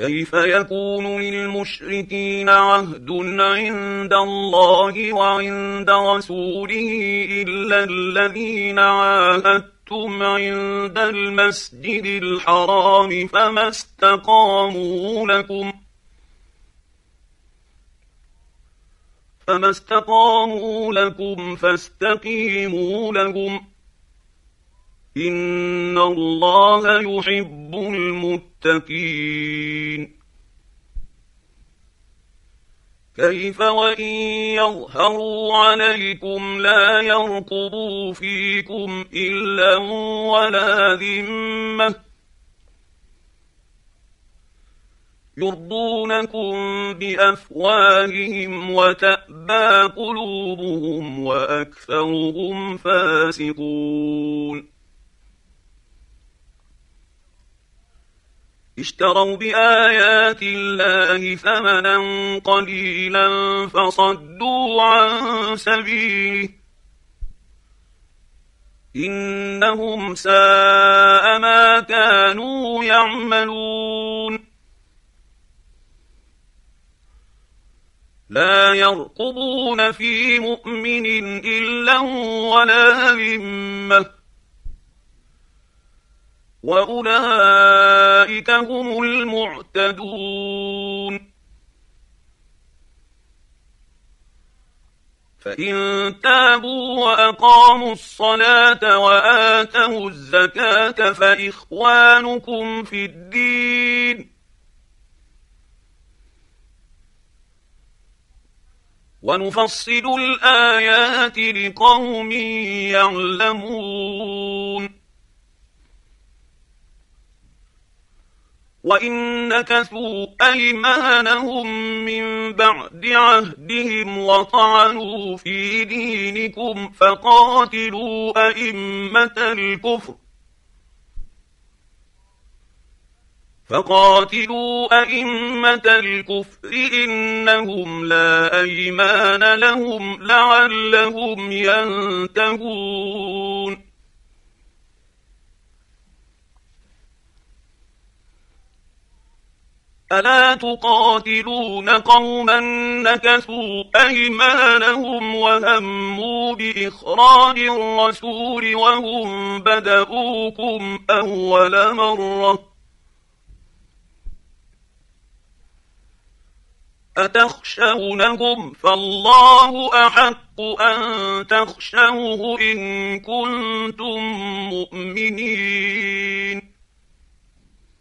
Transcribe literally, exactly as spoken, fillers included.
كيف يكون للمشركين عهد عند الله وعند رسوله إلا الذين عاهدتم عند المسجد الحرام فما استقاموا لكم فما استقاموا لكم فاستقيموا لهم إن الله يحب المتقين. كيف وإن يظهروا عليكم لا يرقبوا فيكم إلا ولا ذمة يرضونكم بأفواههم وتأبى قلوبهم وأكثرهم فاسقون. اشتروا بآيات الله ثمنا قليلا فصدوا عن سبيله إنهم ساء ما كانوا يعملون. لا يرقبون في مؤمن إلا ولا ذمة وأولئك هم المعتدون. فإن تابوا وأقاموا الصلاة وآتوا الزكاة فإخوانكم في الدين ونفصل الآيات لقوم يعلمون. وإن نكثوا أيمانهم من بعد عهدهم وطعنوا في دينكم فقاتلوا أئمة الكفر فقاتلوا أئمة الكفر إنهم لا أيمان لهم لعلهم ينتهون. ألا تقاتلون قوما نكثوا أيمانهم وهموا بإخراج الرسول وهم بدؤوكم أول مرة أتخشونهم فالله أحق أن تخشوه إن كنتم مؤمنين.